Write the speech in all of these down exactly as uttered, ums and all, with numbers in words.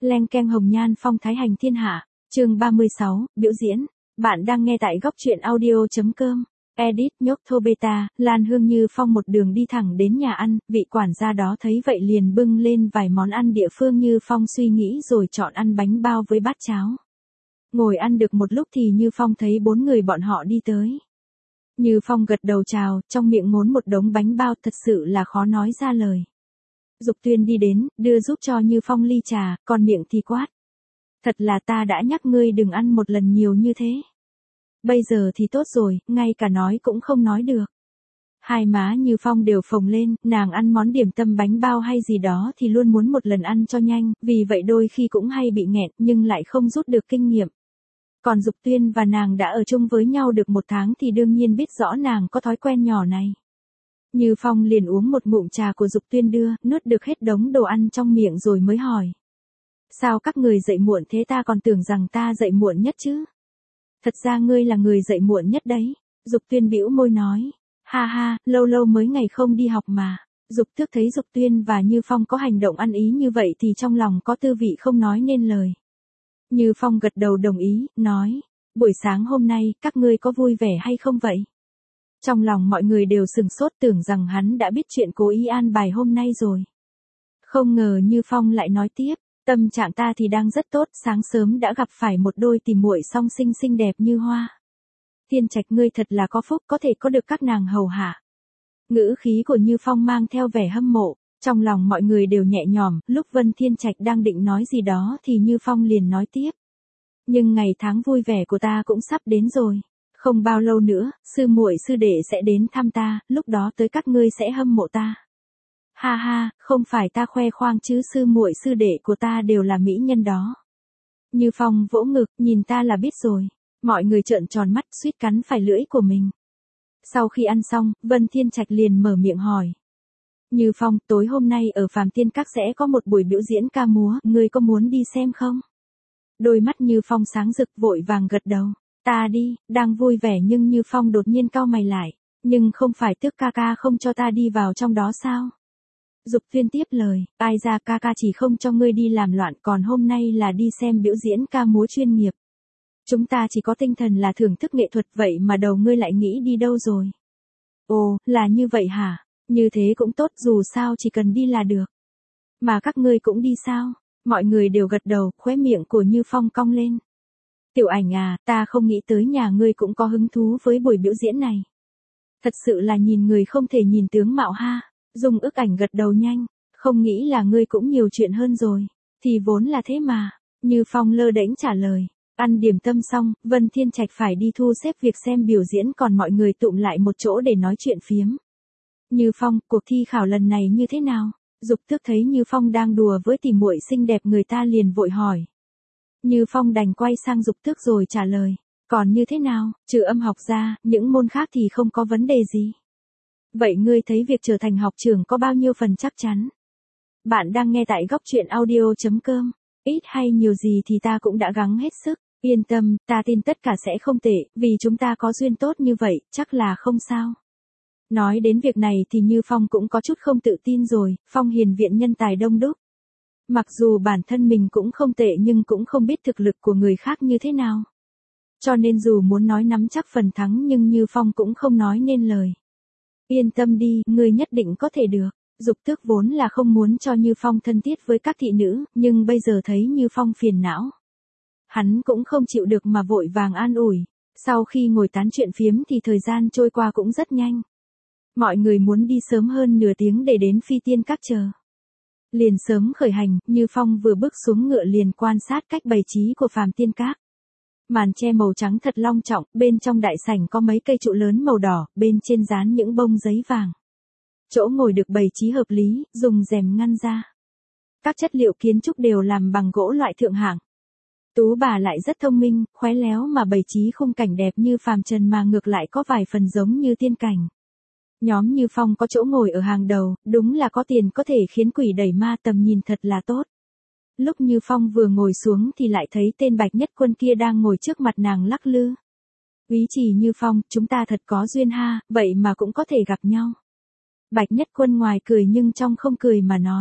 Leng keng hồng nhan phong thái hành thiên hạ, chương ba mươi sáu, biểu diễn. Bạn đang nghe tại góc truyện audio.com. Edit nhốc thô beta, Lan Hương Như Phong một đường đi thẳng đến nhà ăn, vị quản gia đó thấy vậy liền bưng lên vài món ăn địa phương. Như Phong suy nghĩ rồi chọn ăn bánh bao với bát cháo. Ngồi ăn được một lúc thì Như Phong thấy bốn người bọn họ đi tới. Như Phong gật đầu chào, trong miệng ngốn một đống bánh bao thật sự là khó nói ra lời. Dục Tuyên đi đến, đưa giúp cho Như Phong ly trà, còn miệng thì quát. Thật là ta đã nhắc ngươi đừng ăn một lần nhiều như thế. Bây giờ thì tốt rồi, ngay cả nói cũng không nói được. Hai má Như Phong đều phồng lên, nàng ăn món điểm tâm bánh bao hay gì đó thì luôn muốn một lần ăn cho nhanh, vì vậy đôi khi cũng hay bị nghẹn nhưng lại không rút được kinh nghiệm. Còn Dục Tuyên và nàng đã ở chung với nhau được một tháng thì đương nhiên biết rõ nàng có thói quen nhỏ này. Như Phong liền uống một ngụm trà của Dục Tuyên đưa, nuốt được hết đống đồ ăn trong miệng rồi mới hỏi. Sao các người dậy muộn thế, ta còn tưởng rằng ta dậy muộn nhất chứ? Thật ra ngươi là người dậy muộn nhất đấy. Dục Tuyên bĩu môi nói. Ha ha, lâu lâu mới ngày không đi học mà. Dục Tước thấy Dục Tuyên và Như Phong có hành động ăn ý như vậy thì trong lòng có tư vị không nói nên lời. Như Phong gật đầu đồng ý, nói. Buổi sáng hôm nay, các ngươi có vui vẻ hay không vậy? Trong lòng mọi người đều sừng sốt tưởng rằng hắn đã biết chuyện cố ý an bài hôm nay rồi. Không ngờ Như Phong lại nói tiếp. Tâm trạng ta thì đang rất tốt, sáng sớm đã gặp phải một đôi tìm muội song sinh xinh đẹp như hoa. Thiên Trạch ngươi thật là có phúc có thể có được các nàng hầu hạ. Ngữ khí của Như Phong mang theo vẻ hâm mộ, trong lòng mọi người đều nhẹ nhõm. Lúc Vân Thiên Trạch đang định nói gì đó thì Như Phong liền nói tiếp. Nhưng ngày tháng vui vẻ của ta cũng sắp đến rồi. Không bao lâu nữa, sư muội sư đệ sẽ đến thăm ta, lúc đó tới các ngươi sẽ hâm mộ ta. Ha ha, không phải ta khoe khoang chứ, sư muội sư đệ của ta đều là mỹ nhân đó. Như Phong vỗ ngực, nhìn ta là biết rồi. Mọi người trợn tròn mắt suýt cắn phải lưỡi của mình. Sau khi ăn xong, Vân Thiên Trạch liền mở miệng hỏi. Như Phong, tối hôm nay ở Phàm Tiên Các sẽ có một buổi biểu diễn ca múa, ngươi có muốn đi xem không? Đôi mắt Như Phong sáng rực vội vàng gật đầu. Ta đi, đang vui vẻ nhưng Như Phong đột nhiên cau mày lại. Nhưng không phải Tước ca ca không cho ta đi vào trong đó sao? Dục Tuyên tiếp lời, ai ra ca ca chỉ không cho ngươi đi làm loạn, còn hôm nay là đi xem biểu diễn ca múa chuyên nghiệp. Chúng ta chỉ có tinh thần là thưởng thức nghệ thuật, vậy mà đầu ngươi lại nghĩ đi đâu rồi? Ồ, là như vậy hả? Như thế cũng tốt, dù sao chỉ cần đi là được. Mà các ngươi cũng đi sao? Mọi người đều gật đầu, khóe miệng của Như Phong cong lên. Tiểu Ảnh à, ta không nghĩ tới nhà ngươi cũng có hứng thú với buổi biểu diễn này. Thật sự là nhìn người không thể nhìn tướng mạo ha. Dung Ức Ảnh gật đầu nhanh, không nghĩ là ngươi cũng nhiều chuyện hơn rồi, thì vốn là thế mà. Như Phong lơ đễnh trả lời, ăn điểm tâm xong, Vân Thiên Trạch phải đi thu xếp việc xem biểu diễn, còn mọi người tụm lại một chỗ để nói chuyện phiếm. Như Phong, cuộc thi khảo lần này như thế nào? Dục Tước thấy Như Phong đang đùa với tỷ muội xinh đẹp người ta liền vội hỏi. Như Phong đành quay sang Dục Tước rồi trả lời, còn như thế nào, trừ âm học ra, những môn khác thì không có vấn đề gì. Vậy ngươi thấy việc trở thành học trưởng có bao nhiêu phần chắc chắn? Bạn đang nghe tại góc truyện audio.com. Ít hay nhiều gì thì ta cũng đã gắng hết sức. Yên tâm, ta tin tất cả sẽ không tệ, vì chúng ta có duyên tốt như vậy, chắc là không sao. Nói đến việc này thì Như Phong cũng có chút không tự tin rồi, Phong Hiền viện nhân tài đông đúc. Mặc dù bản thân mình cũng không tệ nhưng cũng không biết thực lực của người khác như thế nào. Cho nên dù muốn nói nắm chắc phần thắng nhưng Như Phong cũng không nói nên lời. Yên tâm đi, ngươi nhất định có thể được. Dục Tước vốn là không muốn cho Như Phong thân thiết với các thị nữ, nhưng bây giờ thấy Như Phong phiền não. Hắn cũng không chịu được mà vội vàng an ủi. Sau khi ngồi tán chuyện phiếm thì thời gian trôi qua cũng rất nhanh. Mọi người muốn đi sớm hơn nửa tiếng để đến Phi Tiên Các chờ. Liền sớm khởi hành, Như Phong vừa bước xuống ngựa liền quan sát cách bày trí của Phàm Tiên Các. Màn che màu trắng thật long trọng, bên trong đại sảnh có mấy cây trụ lớn màu đỏ, bên trên dán những bông giấy vàng. Chỗ ngồi được bày trí hợp lý, dùng rèm ngăn ra. Các chất liệu kiến trúc đều làm bằng gỗ loại thượng hạng. Tú bà lại rất thông minh, khéo léo mà bày trí khung cảnh đẹp như phàm trần mà ngược lại có vài phần giống như tiên cảnh. Nhóm Như Phong có chỗ ngồi ở hàng đầu, đúng là có tiền có thể khiến quỷ đẩy ma, tầm nhìn thật là tốt. Lúc Như Phong vừa ngồi xuống thì lại thấy tên Bạch Nhất Quân kia đang ngồi trước mặt nàng lắc lư. Úy Trì Như Phong, chúng ta thật có duyên ha, vậy mà cũng có thể gặp nhau. Bạch Nhất Quân ngoài cười nhưng trong không cười mà nói.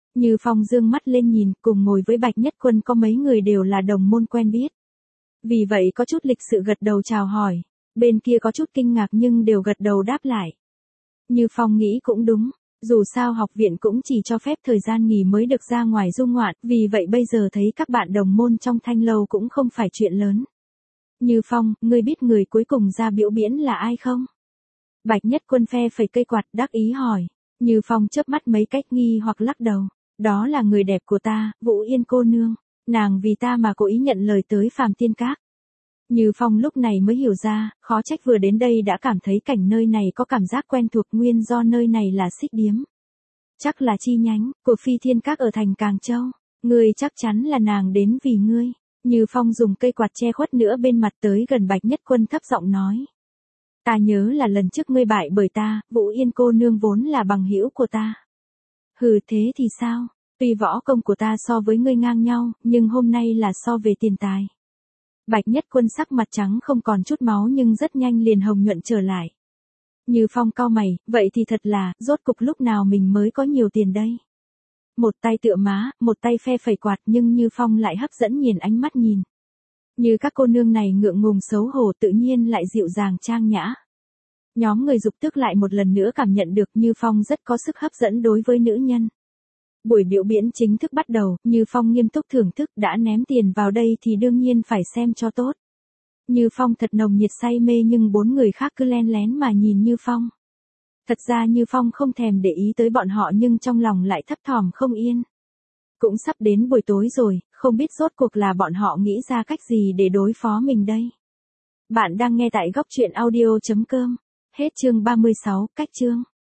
Như Phong dương mắt lên nhìn, cùng ngồi với Bạch Nhất Quân có mấy người đều là đồng môn quen biết. Vì vậy có chút lịch sự gật đầu chào hỏi, bên kia có chút kinh ngạc nhưng đều gật đầu đáp lại. Như Phong nghĩ cũng đúng, dù sao học viện cũng chỉ cho phép thời gian nghỉ mới được ra ngoài du ngoạn, vì vậy bây giờ thấy các bạn đồng môn trong Thanh Lâu cũng không phải chuyện lớn. Như Phong, ngươi biết người cuối cùng ra biểu diễn là ai không? Bạch Nhất Quân phe phẩy cây quạt đắc ý hỏi. Như Phong chớp mắt mấy cách nghi hoặc lắc đầu. Đó là người đẹp của ta, Vũ Yên cô nương. Nàng vì ta mà cố ý nhận lời tới Phàm Tiên Các. Như Phong lúc này mới hiểu ra, khó trách vừa đến đây đã cảm thấy cảnh nơi này có cảm giác quen thuộc, nguyên do nơi này là Xích Điếm. Chắc là chi nhánh của Phi Thiên Các ở thành Càng Châu. Ngươi chắc chắn là nàng đến vì ngươi. Như Phong dùng cây quạt che khuất nữa bên mặt tới gần Bạch Nhất Quân thấp giọng nói. Ta nhớ là lần trước ngươi bại bởi ta, Vũ Yên cô nương vốn là bằng hữu của ta. Hừ, thế thì sao? Tuy võ công của ta so với ngươi ngang nhau, nhưng hôm nay là so về tiền tài. Bạch Nhất Quân sắc mặt trắng không còn chút máu nhưng rất nhanh liền hồng nhuận trở lại. Như Phong cau mày, vậy thì thật là, rốt cục lúc nào mình mới có nhiều tiền đây? Một tay tựa má, một tay phe phẩy quạt nhưng Như Phong lại hấp dẫn nhìn ánh mắt nhìn. Như các cô nương này ngượng ngùng xấu hổ tự nhiên lại dịu dàng trang nhã. Nhóm người dục tước lại một lần nữa cảm nhận được Như Phong rất có sức hấp dẫn đối với nữ nhân. Buổi biểu diễn chính thức bắt đầu, Như Phong nghiêm túc thưởng thức, đã ném tiền vào đây thì đương nhiên phải xem cho tốt. Như Phong thật nồng nhiệt say mê nhưng bốn người khác cứ len lén mà nhìn Như Phong. Thật ra Như Phong không thèm để ý tới bọn họ nhưng trong lòng lại thấp thỏm không yên. Cũng sắp đến buổi tối rồi, không biết rốt cuộc là bọn họ nghĩ ra cách gì để đối phó mình đây. Bạn đang nghe tại góc truyện audio chấm com. Hết chương ba mươi sáu, cách chương.